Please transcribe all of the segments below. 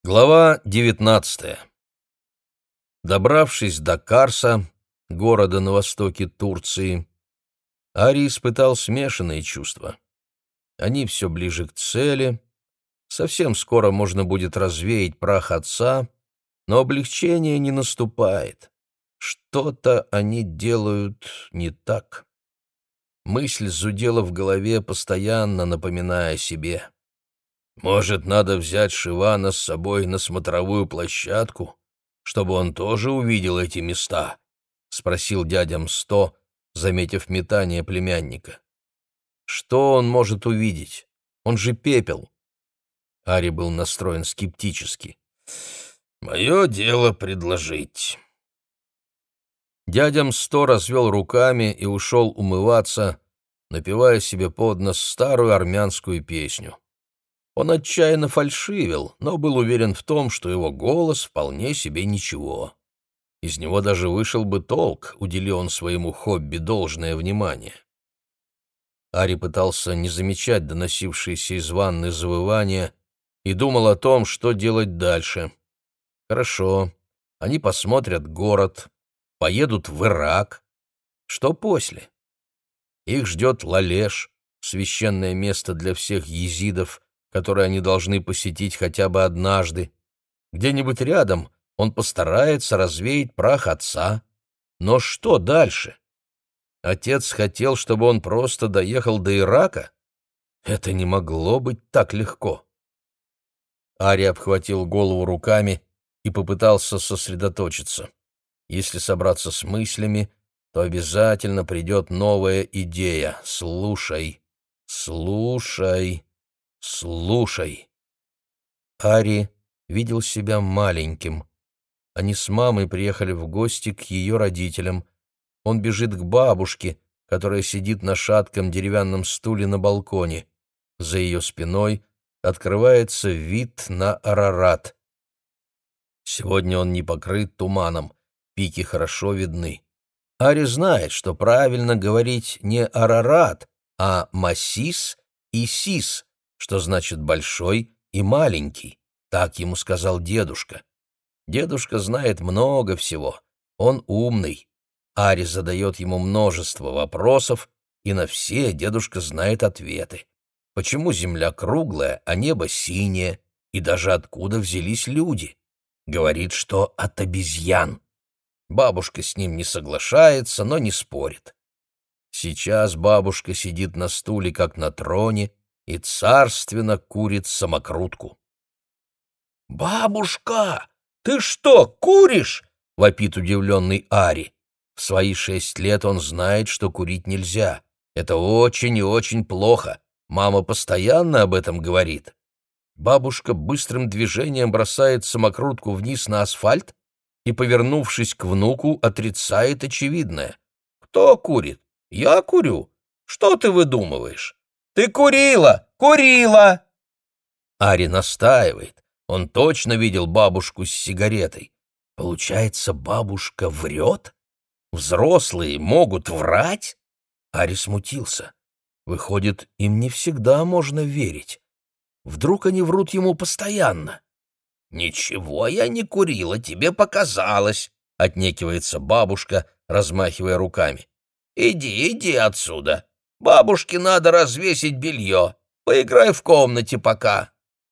Глава 19. Добравшись до Карса, города на востоке Турции, Ари испытал смешанные чувства. Они все ближе к цели, совсем скоро можно будет развеять прах отца, но облегчение не наступает. Что-то они делают не так. Мысль зудела в голове, постоянно напоминая о себе. Может, надо взять Шивана с собой на смотровую площадку, чтобы он тоже увидел эти места? — спросил дядя Мсто, заметив метание племянника. Что он может увидеть? Он же пепел. Ари был настроен скептически. «Мое дело предложить». Дядя Мсто развел руками и ушел умываться, напевая себе под нос старую армянскую песню. Он отчаянно фальшивил, но был уверен в том, что его голос вполне себе ничего. Из него даже вышел бы толк, удели он своему хобби должное внимание. Ари пытался не замечать доносившиеся из ванны завывания и думал о том, что делать дальше. Хорошо, они посмотрят город, поедут в Ирак. Что после? Их ждет Лалеш, священное место для всех езидов, которые они должны посетить хотя бы однажды. Где-нибудь рядом он постарается развеять прах отца. Но что дальше? Отец хотел, чтобы он просто доехал до Ирака? Это не могло быть так легко. Ари обхватил голову руками и попытался сосредоточиться. Если собраться с мыслями, то обязательно придет новая идея. Слушай, слушай. Слушай. Ари видел себя маленьким. Они с мамой приехали в гости к ее родителям. Он бежит к бабушке, которая сидит на шатком деревянном стуле на балконе. За ее спиной открывается вид на Арарат. Сегодня он не покрыт туманом, пики хорошо видны. Ари знает, что правильно говорить не Арарат, а Масис и Сис, что значит «большой» и «маленький», так ему сказал дедушка. Дедушка знает много всего, он умный. Ари задает ему множество вопросов, и на все дедушка знает ответы. Почему земля круглая, а небо синее, и даже откуда взялись люди? Говорит, что от обезьян. Бабушка с ним не соглашается, но не спорит. Сейчас бабушка сидит на стуле, как на троне, и царственно курит самокрутку. «Бабушка, ты что, куришь?» — вопит удивленный Ари. В свои 6 лет он знает, что курить нельзя. Это очень и очень плохо. Мама постоянно об этом говорит. Бабушка быстрым движением бросает самокрутку вниз на асфальт и, повернувшись к внуку, отрицает очевидное. «Кто курит? Я курю. Что ты выдумываешь? Ты курила! Курила!» Ари настаивает. Он точно видел бабушку с сигаретой. Получается, бабушка врет? Взрослые могут врать? Ари смутился. Выходит, им не всегда можно верить. Вдруг они врут ему постоянно? «Ничего я не курила, тебе показалось», — отнекивается бабушка, размахивая руками. «Иди отсюда. Бабушке надо развесить белье. Поиграй в комнате пока».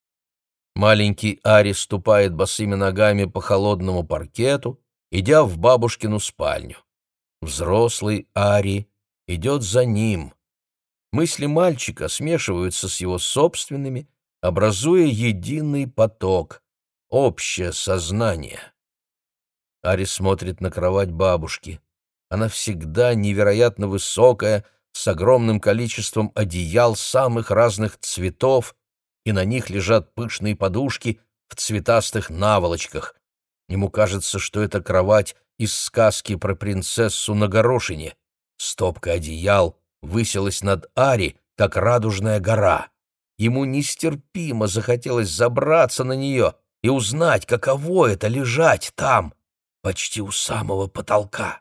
Маленький Ари ступает босыми ногами по холодному паркету, идя в бабушкину спальню. Взрослый Ари идет за ним. Мысли мальчика смешиваются с его собственными, образуя единый поток, общее сознание. Ари смотрит на кровать бабушки. Она всегда невероятно высокая, с огромным количеством одеял самых разных цветов, и на них лежат пышные подушки в цветастых наволочках. Ему кажется, что это кровать из сказки про принцессу на горошине. Стопка одеял высилась над Ари, как радужная гора. Ему нестерпимо захотелось забраться на нее и узнать, каково это — лежать там, почти у самого потолка.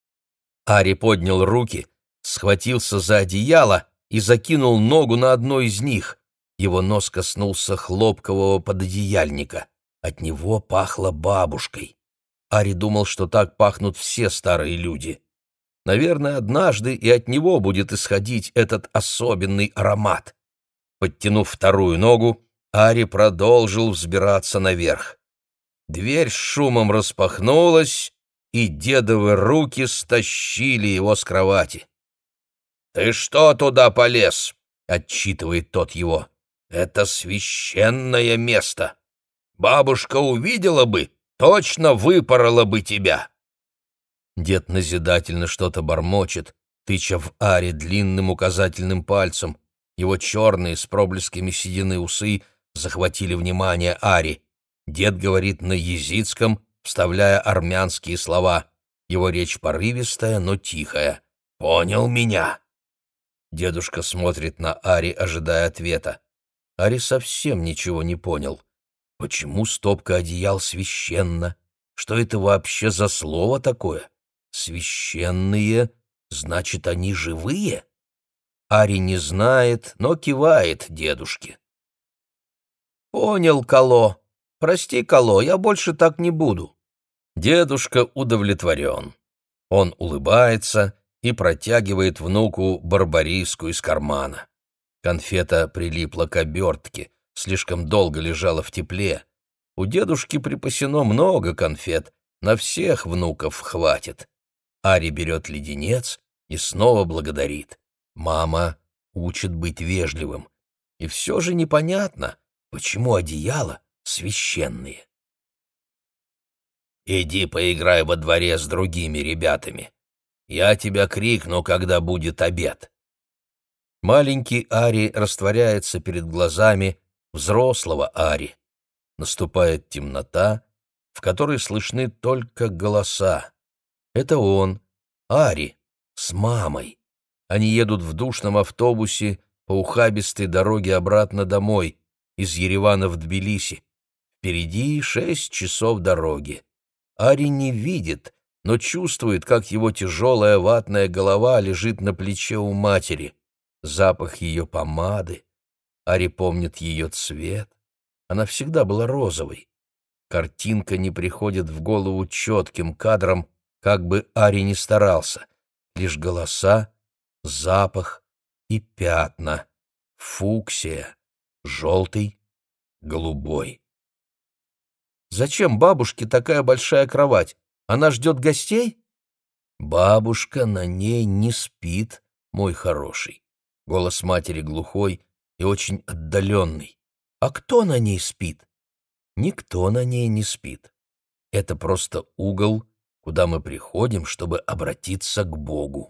Ари поднял руки, схватился за одеяло и закинул ногу на одно из них. Его нос коснулся хлопкового пододеяльника. От него пахло бабушкой. Ари думал, что так пахнут все старые люди. Наверное, однажды и от него будет исходить этот особенный аромат. Подтянув вторую ногу, Ари продолжил взбираться наверх. Дверь с шумом распахнулась, и дедовы руки стащили его с кровати. «Ты что туда полез?» — отчитывает тот его. «Это священное место. Бабушка увидела бы, точно выпорола бы тебя». Дед назидательно что-то бормочет, тыча в Ари длинным указательным пальцем. Его черные с проблесками седины усы захватили внимание Ари. Дед говорит на езидском, вставляя армянские слова. Его речь порывистая, но тихая. «Понял меня?» Дедушка смотрит на Ари, ожидая ответа. Ари совсем ничего не понял. Почему стопка одеял священна? Что это вообще за слово такое? Священные, значит, они живые? Ари не знает, но кивает дедушке. «Понял, Кало. Прости, Кало, я больше так не буду». Дедушка удовлетворен. Он улыбается и протягивает внуку барбариску из кармана. Конфета прилипла к обертке, слишком долго лежала в тепле. У дедушки припасено много конфет, на всех внуков хватит. Ари берет леденец и снова благодарит. Мама учит быть вежливым. И все же непонятно, почему одеяла священные. «Иди поиграй во дворе с другими ребятами. Я тебя крикну, когда будет обед». Маленький Ари растворяется перед глазами взрослого Ари. Наступает темнота, в которой слышны только голоса. Это он, Ари, с мамой. Они едут в душном автобусе по ухабистой дороге обратно домой, из Еревана в Тбилиси. Впереди 6 часов дороги. Ари не видит, но чувствует, как его тяжелая ватная голова лежит на плече у матери. Запах ее помады. Ари помнит ее цвет. Она всегда была розовой. Картинка не приходит в голову четким кадром, как бы Ари ни старался. Лишь голоса, запах и пятна. Фуксия, желтый, голубой. «Зачем бабушке такая большая кровать? Она ждет гостей?» «Бабушка на ней не спит, мой хороший». Голос матери глухой и очень отдаленный. «А кто на ней спит?» «Никто на ней не спит. Это просто угол, куда мы приходим, чтобы обратиться к Богу».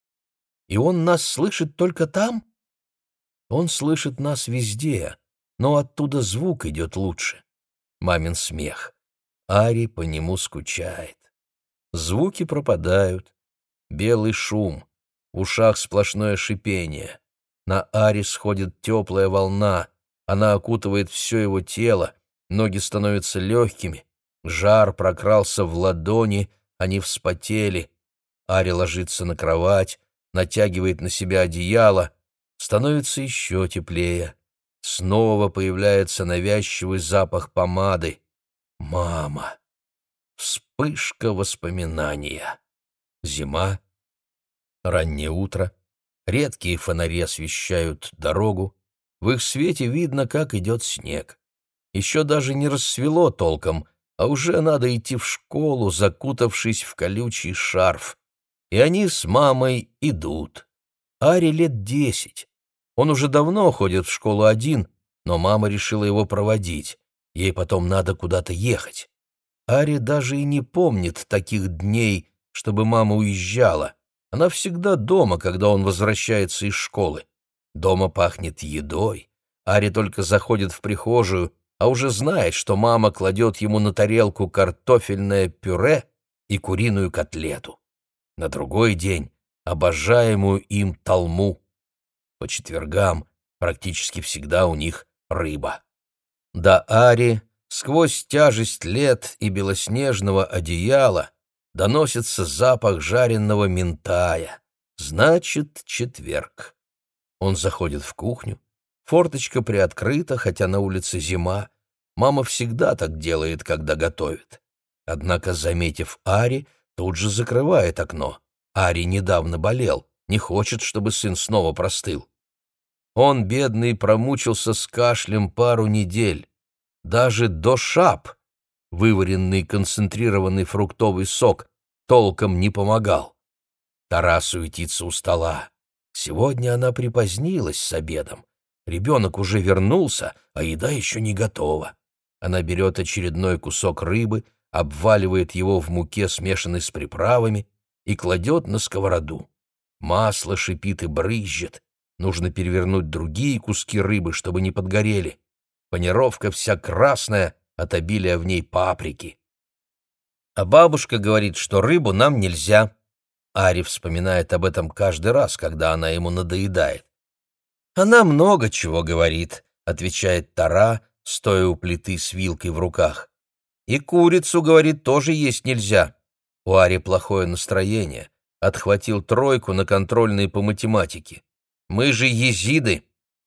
«И он нас слышит только там?» «Он слышит нас везде, но оттуда звук идет лучше». Мамин смех. Ари по нему скучает. Звуки пропадают. Белый шум. В ушах сплошное шипение. На Ари сходит теплая волна. Она окутывает все его тело. Ноги становятся легкими. Жар прокрался в ладони, они вспотели. Ари ложится на кровать, натягивает на себя одеяло. Становится еще теплее. Снова появляется навязчивый запах помады. Мама. Вспышка воспоминания. Зима. Раннее утро. Редкие фонари освещают дорогу. В их свете видно, как идет снег. Еще даже не рассвело толком, а уже надо идти в школу, закутавшись в колючий шарф. И они с мамой идут. Ари лет 10. Он уже давно ходит в школу один, но мама решила его проводить. Ей потом надо куда-то ехать. Ари даже и не помнит таких дней, чтобы мама уезжала. Она всегда дома, когда он возвращается из школы. Дома пахнет едой. Ари только заходит в прихожую, а уже знает, что мама кладет ему на тарелку картофельное пюре и куриную котлету. На другой день обожаемую им талму. По четвергам практически всегда у них рыба. До Ари сквозь тяжесть лет и белоснежного одеяла доносится запах жареного минтая. Значит, четверг. Он заходит в кухню. Форточка приоткрыта, хотя на улице зима. Мама всегда так делает, когда готовит. Однако, заметив Ари, тут же закрывает окно. Ари недавно болел, не хочет, чтобы сын снова простыл. Он, бедный, промучился с кашлем пару недель. Даже дошап, вываренный концентрированный фруктовый сок, толком не помогал. Тара суетится у стола. Сегодня она припозднилась с обедом. Ребенок уже вернулся, а еда еще не готова. Она берет очередной кусок рыбы, обваливает его в муке, смешанной с приправами, и кладет на сковороду. Масло шипит и брызжет. Нужно перевернуть другие куски рыбы, чтобы не подгорели. Панировка вся красная от обилия в ней паприки. А бабушка говорит, что рыбу нам нельзя. Ари вспоминает об этом каждый раз, когда она ему надоедает. «Она много чего говорит», — отвечает Тара, стоя у плиты с вилкой в руках. «И курицу, говорит, тоже есть нельзя». У Ари плохое настроение. Отхватил 3 на контрольные по математике. «Мы же езиды».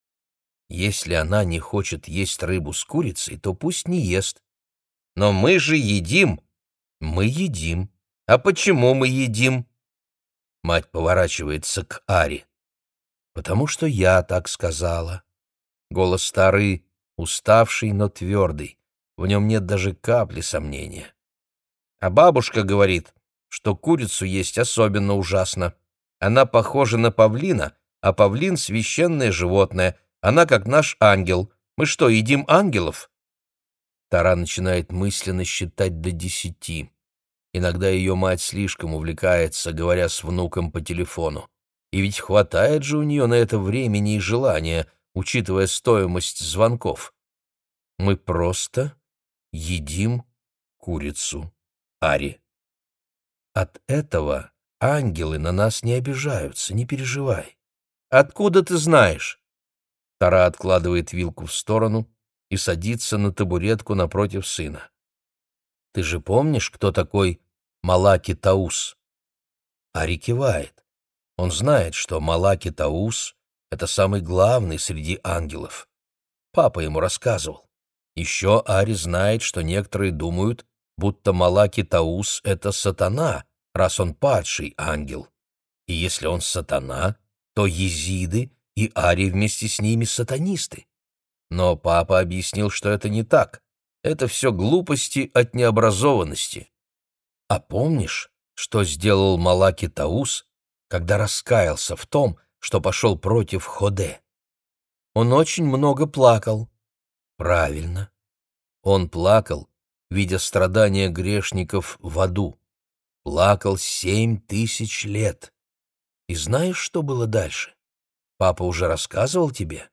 Если она не хочет есть рыбу с курицей, то пусть не ест. «Но мы же едим». «Мы едим. А почему мы едим?» Мать поворачивается к Ари. «Потому что я так сказала». Голос старый, уставший, но твердый. В нем нет даже капли сомнения. А бабушка говорит, что курицу есть особенно ужасно. Она похожа на павлина, а павлин — священное животное. Она как наш ангел. Мы что, едим ангелов? Тара начинает мысленно считать до 10. Иногда ее мать слишком увлекается, говоря с внуком по телефону. И ведь хватает же у нее на это времени и желания, учитывая стоимость звонков. Мы просто едим курицу, Ари. От этого ангелы на нас не обижаются, не переживай. Откуда ты знаешь? Тара откладывает вилку в сторону и садится на табуретку напротив сына. Ты же помнишь, кто такой Малаки Таус? Ари кивает. Он знает, что Малаки Таус — это самый главный среди ангелов. Папа ему рассказывал. Еще Ари знает, что некоторые думают, будто Малаки Таус — это сатана, раз он падший ангел. И если он сатана, то езиды и Ари вместе с ними сатанисты. Но папа объяснил, что это не так. Это все глупости от необразованности. А помнишь, что сделал Малаки Таус, когда раскаялся в том, что пошел против Ходе? Он очень много плакал. Правильно. Он плакал, видя страдания грешников в аду. Плакал 7000 лет. И знаешь, что было дальше? Папа уже рассказывал тебе?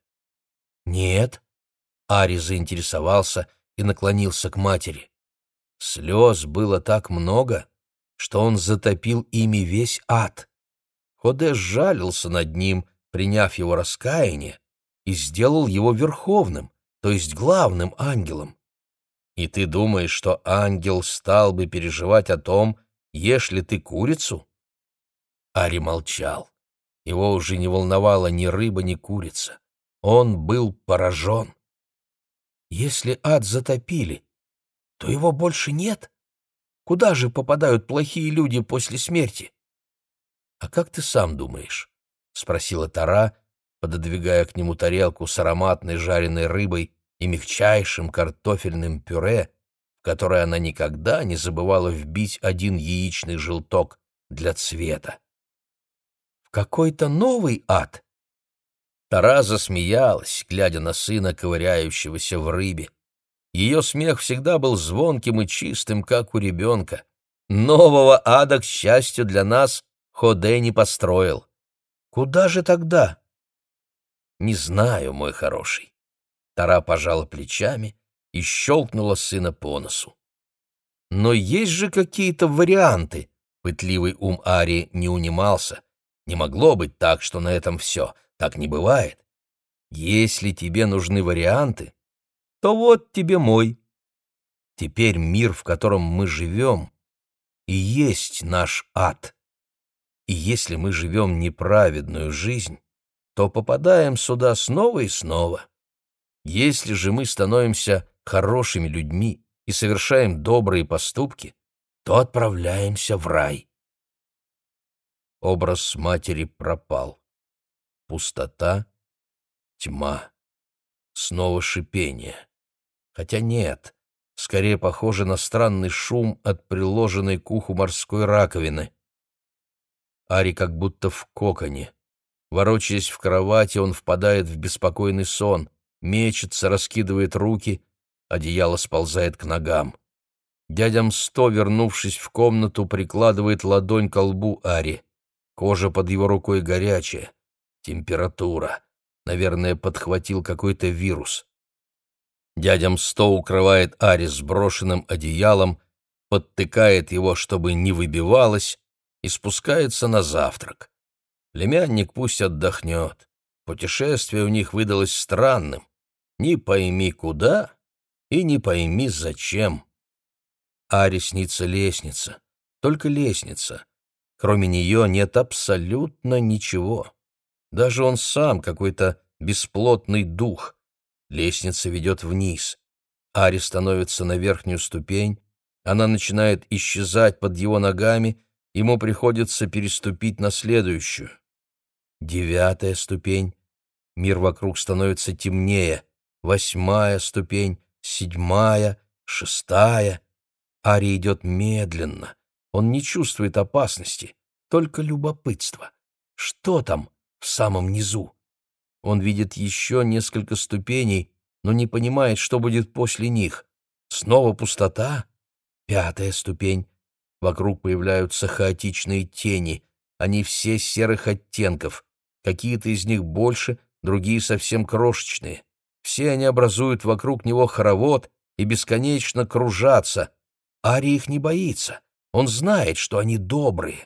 Нет. Ари заинтересовался и наклонился к матери. Слез было так много, что он затопил ими весь ад. Ходе сжалился над ним, приняв его раскаяние, и сделал его верховным, то есть главным ангелом. И ты думаешь, что ангел стал бы переживать о том, ешь ли ты курицу? Ари молчал. Его уже не волновала ни рыба, ни курица. Он был поражен. Если ад затопили, то его больше нет? Куда же попадают плохие люди после смерти? — А как ты сам думаешь? — спросила Тара, пододвигая к нему тарелку с ароматной жареной рыбой и мягчайшим картофельным пюре, в которое она никогда не забывала вбить 1 яичный желток для цвета. — В какой-то новый ад? Тара засмеялась, глядя на сына, ковыряющегося в рыбе. Ее смех всегда был звонким и чистым, как у ребенка. Нового ада, к счастью для нас, Ходе не построил. Куда же тогда? Не знаю, мой хороший. Тара пожала плечами и щелкнула сына по носу. Но есть же какие-то варианты. Пытливый ум Ари не унимался. Не могло быть так, что на этом все. Так не бывает. Если тебе нужны варианты, то вот тебе мой. Теперь мир, в котором мы живем, и есть наш ад. И если мы живем неправедную жизнь, то попадаем сюда снова и снова. Если же мы становимся хорошими людьми и совершаем добрые поступки, то отправляемся в рай. Образ матери пропал. Пустота, тьма, снова шипение. Хотя нет, скорее похоже на странный шум от приложенной к уху морской раковины. Ари как будто в коконе. Ворочаясь в кровати, он впадает в беспокойный сон, мечется, раскидывает руки, одеяло сползает к ногам. Дядя Мсто, вернувшись в комнату, прикладывает ладонь ко лбу Ари. Кожа под его рукой горячая. Температура. Наверное, подхватил какой-то вирус. Дядя Мсто укрывает Ари сброшенным одеялом, подтыкает его, чтобы не выбивалось, и спускается на завтрак. Племянник пусть отдохнет. Путешествие у них выдалось странным. Не пойми куда и не пойми зачем. Аре снится лестница, только лестница. Кроме нее нет абсолютно ничего. Даже он сам какой-то бесплотный дух. Лестница ведет вниз. Ари становится на верхнюю ступень, она начинает исчезать под его ногами, ему приходится переступить на следующую. 9-я ступень. Мир вокруг становится темнее. 8-я ступень, 7-я, 6-я. Ари идет медленно. Он не чувствует опасности, только любопытство. Что там в самом низу? Он видит еще несколько ступеней, но не понимает, что будет после них. Снова пустота. 5-я ступень. Вокруг появляются хаотичные тени. Они все серых оттенков. Какие-то из них больше, другие совсем крошечные. Все они образуют вокруг него хоровод и бесконечно кружатся. Ари их не боится. Он знает, что они добрые.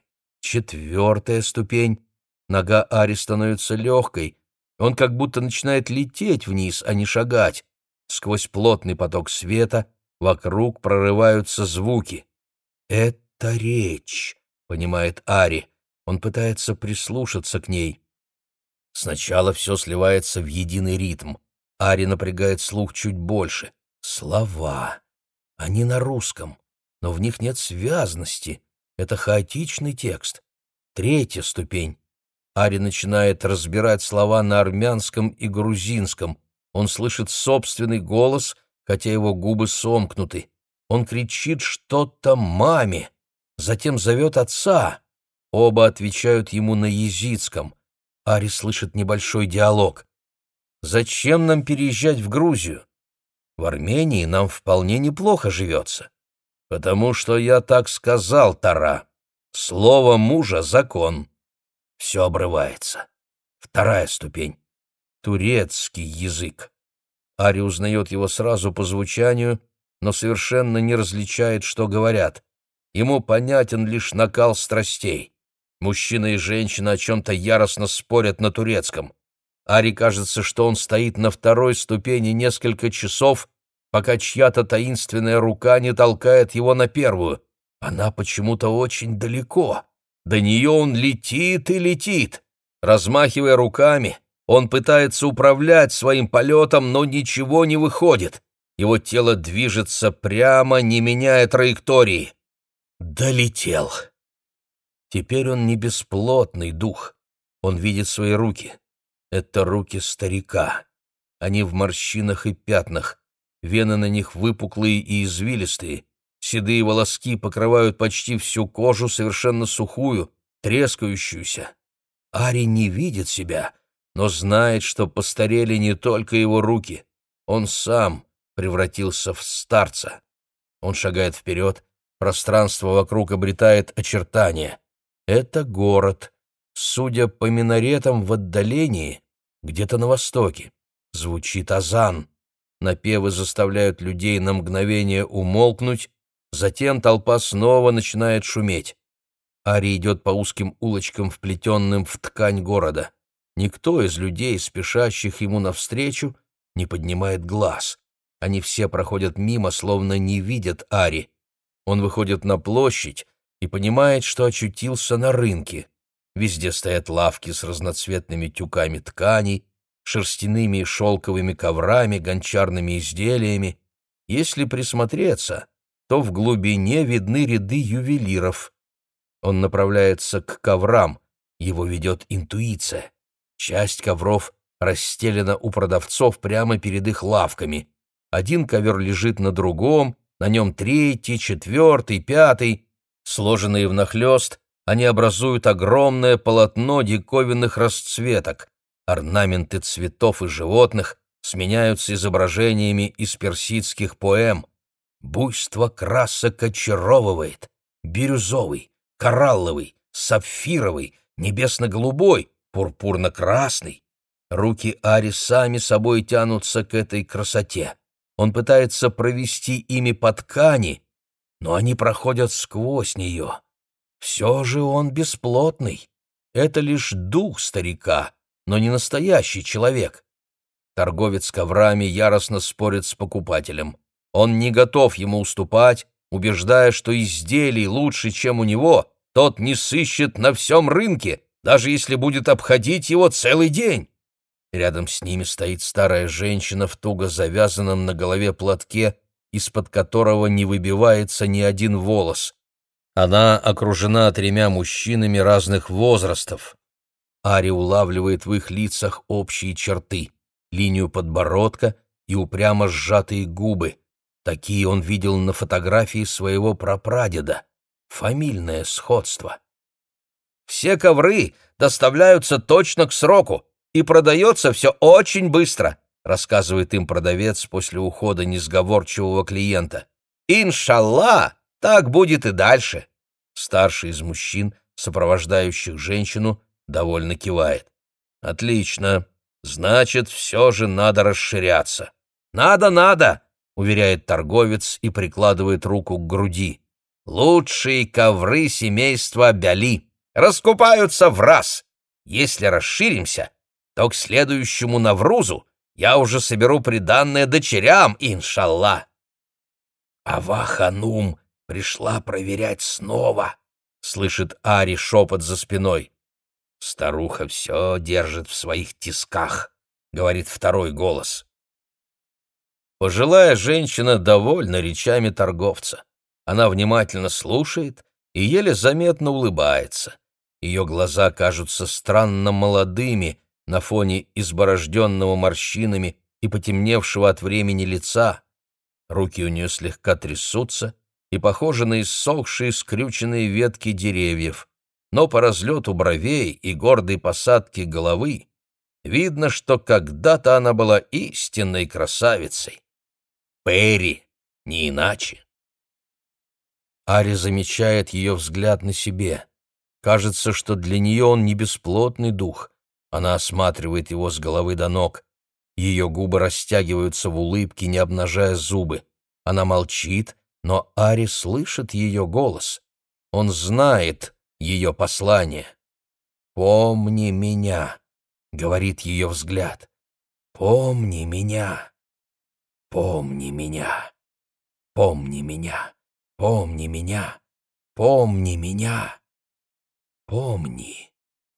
4-я ступень. Нога Ари становится легкой. Он как будто начинает лететь вниз, а не шагать. Сквозь плотный поток света вокруг прорываются звуки. «Это речь», — понимает Ари. Он пытается прислушаться к ней. Сначала все сливается в единый ритм. Ари напрягает слух чуть больше. Слова. Они на русском, но в них нет связности. Это хаотичный текст. 3-я ступень. Ари начинает разбирать слова на армянском и грузинском. Он слышит собственный голос, хотя его губы сомкнуты. Он кричит что-то маме, затем зовет отца. Оба отвечают ему на езидском. Ари слышит небольшой диалог. «Зачем нам переезжать в Грузию? В Армении нам вполне неплохо живется». «Потому что я так сказал, Тара. Слово мужа — закон». Все обрывается. 2-я ступень. Турецкий язык. Ари узнает его сразу по звучанию, но совершенно не различает, что говорят. Ему понятен лишь накал страстей. Мужчина и женщина о чем-то яростно спорят на турецком. Ари кажется, что он стоит на 2-й ступени несколько часов, пока чья-то таинственная рука не толкает его на 1-ю. Она почему-то очень далеко. До нее он летит и летит. Размахивая руками, он пытается управлять своим полетом, но ничего не выходит. Его тело движется прямо, не меняя траектории. Долетел. Теперь он не бесплотный дух. Он видит свои руки. Это руки старика. Они в морщинах и пятнах. Вены на них выпуклые и извилистые. Седые волоски покрывают почти всю кожу, совершенно сухую, трескающуюся. Ари не видит себя, но знает, что постарели не только его руки. Он сам превратился в старца. Он шагает вперед, пространство вокруг обретает очертания. Это город. Судя по минаретам в отдалении, где-то на востоке, звучит азан. Напевы заставляют людей на мгновение умолкнуть, затем толпа снова начинает шуметь. Ари идет по узким улочкам, вплетенным в ткань города. Никто из людей, спешащих ему навстречу, не поднимает глаз. Они все проходят мимо, словно не видят Ари. Он выходит на площадь и понимает, что очутился на рынке. Везде стоят лавки с разноцветными тюками тканей, шерстяными и шелковыми коврами, гончарными изделиями. Если присмотреться, то в глубине видны ряды ювелиров. Он направляется к коврам, его ведет интуиция. Часть ковров расстелена у продавцов прямо перед их лавками. Один ковер лежит на другом, на нем третий, четвертый, пятый. Сложенные внахлёст, они образуют огромное полотно диковинных расцветок. Орнаменты цветов и животных сменяются изображениями из персидских поэм. Буйство красок очаровывает. Бирюзовый, коралловый, сапфировый, небесно-голубой, пурпурно-красный. Руки Ари сами собой тянутся к этой красоте. Он пытается провести ими по ткани, но они проходят сквозь нее. Все же он бесплотный. Это лишь дух старика, но не настоящий человек. Торговец коврами яростно спорит с покупателем. Он не готов ему уступать, убеждая, что изделий лучше, чем у него, тот не сыщет на всем рынке, даже если будет обходить его целый день. Рядом с ними стоит старая женщина в туго завязанном на голове платке, из-под которого не выбивается ни один волос. Она окружена 3 мужчинами разных возрастов. Ари улавливает в их лицах общие черты: линию подбородка и упрямо сжатые губы. Такие он видел на фотографии своего прапрадеда. Фамильное сходство. «Все ковры доставляются точно к сроку, и продается все очень быстро», рассказывает им продавец после ухода несговорчивого клиента. «Иншалла, так будет и дальше». Старший из мужчин, сопровождающих женщину, довольно кивает. «Отлично. Значит, все же надо расширяться». «Надо», — уверяет торговец и прикладывает руку к груди. «Лучшие ковры семейства Бяли раскупаются в раз. Если расширимся, то к следующему Наврузу я уже соберу приданное дочерям, иншалла». «Ава-ханум пришла проверять снова», — слышит Ари шепот за спиной. «Старуха все держит в своих тисках», — говорит второй голос. Пожилая женщина довольна речами торговца. Она внимательно слушает и еле заметно улыбается. Ее глаза кажутся странно молодыми на фоне изборожденного морщинами и потемневшего от времени лица. Руки у нее слегка трясутся и похожи на иссохшие скрюченные ветки деревьев, но по разлету бровей и гордой посадке головы видно, что когда-то она была истинной красавицей. Перри, не иначе. Ари замечает ее взгляд на себе. Кажется, что для нее он не бесплотный дух. Она осматривает его с головы до ног. Ее губы растягиваются в улыбке, не обнажая зубы. Она молчит, но Ари слышит ее голос. Он знает ее послание. «Помни меня», — говорит ее взгляд. «Помни меня. Помни меня. Помни меня. Помни меня. Помни меня. Помни».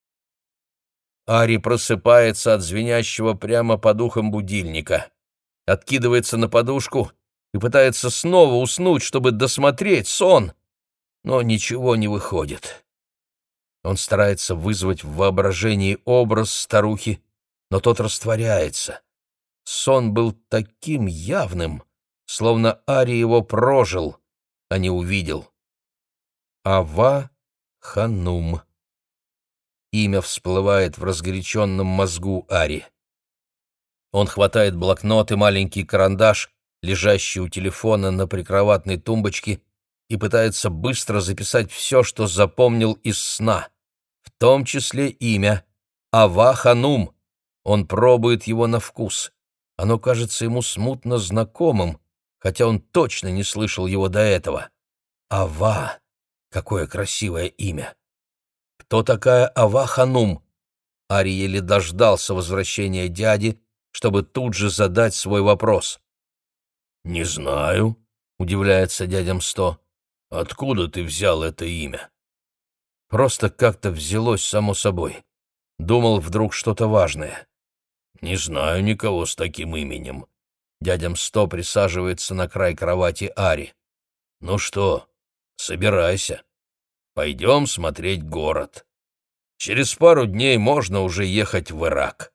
Ари просыпается от звенящего прямо под ухом будильника, откидывается на подушку и пытается снова уснуть, чтобы досмотреть сон, но ничего не выходит. Он старается вызвать в воображении образ старухи, но тот растворяется. Сон был таким явным, словно Ари его прожил, а не увидел. Ава-ханум. Имя всплывает в разгоряченном мозгу Ари. Он хватает блокнот и маленький карандаш, лежащий у телефона на прикроватной тумбочке, и пытается быстро записать все, что запомнил из сна, в том числе имя Ава-ханум. Он пробует его на вкус. Оно кажется ему смутно знакомым, хотя он точно не слышал его до этого. Ава! Какое красивое имя! Кто такая Ава-ханум? Ари еле дождался возвращения дяди, чтобы тут же задать свой вопрос. «Не знаю», — удивляется дядя Мсто. «Откуда ты взял это имя?» «Просто как-то взялось само собой. Думал, вдруг что-то важное». Не знаю никого с таким именем. Дядя Мсто присаживается на край кровати Ари. Ну что, собирайся. Пойдем смотреть город. Через пару дней можно уже ехать в Ирак.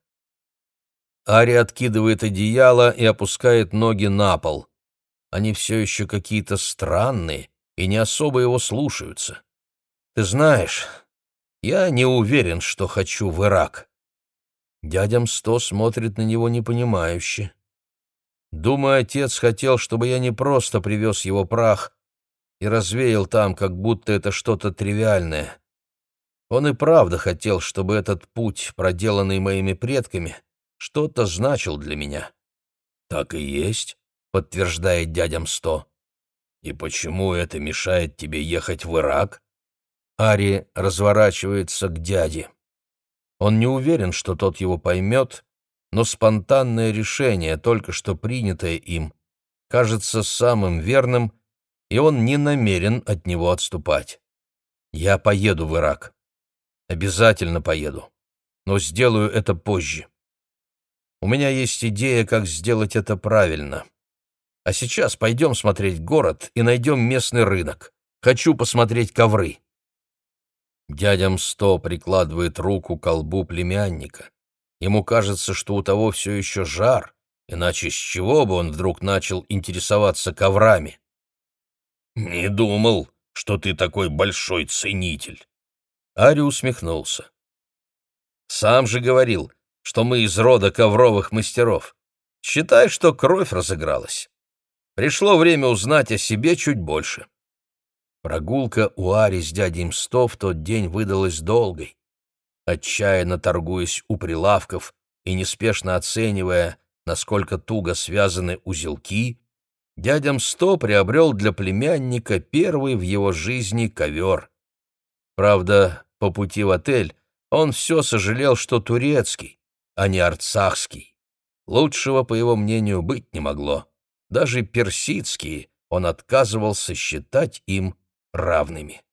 Ари откидывает одеяло и опускает ноги на пол. Они все еще какие-то странные и не особо его слушаются. Ты знаешь, я не уверен, что хочу в Ирак. Дядя Мсто смотрит на него непонимающе. Думаю, отец хотел, чтобы я не просто привез его прах и развеял там, как будто это что-то тривиальное. Он и правда хотел, чтобы этот путь, проделанный моими предками, что-то значил для меня. Так и есть, подтверждает дядя Мсто. И почему это мешает тебе ехать в Ирак? Ари разворачивается к дяде. Он не уверен, что тот его поймет, но спонтанное решение, только что принятое им, кажется самым верным, и он не намерен от него отступать. Я поеду в Ирак. Обязательно поеду, но сделаю это позже. У меня есть идея, как сделать это правильно. А сейчас пойдем смотреть город и найдем местный рынок. Хочу посмотреть ковры. Дядя Мсто прикладывает руку к колбу племянника. Ему кажется, что у того все еще жар, иначе с чего бы он вдруг начал интересоваться коврами? «Не думал, что ты такой большой ценитель». Ари усмехнулся. «Сам же говорил, что мы из рода ковровых мастеров. Считай, что кровь разыгралась. Пришло время узнать о себе чуть больше». Прогулка у Ари с дядей Мсто в тот день выдалась долгой. Отчаянно торгуясь у прилавков и неспешно оценивая, насколько туго связаны узелки, дядя Мсто приобрел для племянника первый в его жизни ковер. Правда, по пути в отель он все сожалел, что турецкий, а не арцахский. Лучшего, по его мнению, быть не могло. Даже персидские он отказывался считать им равными.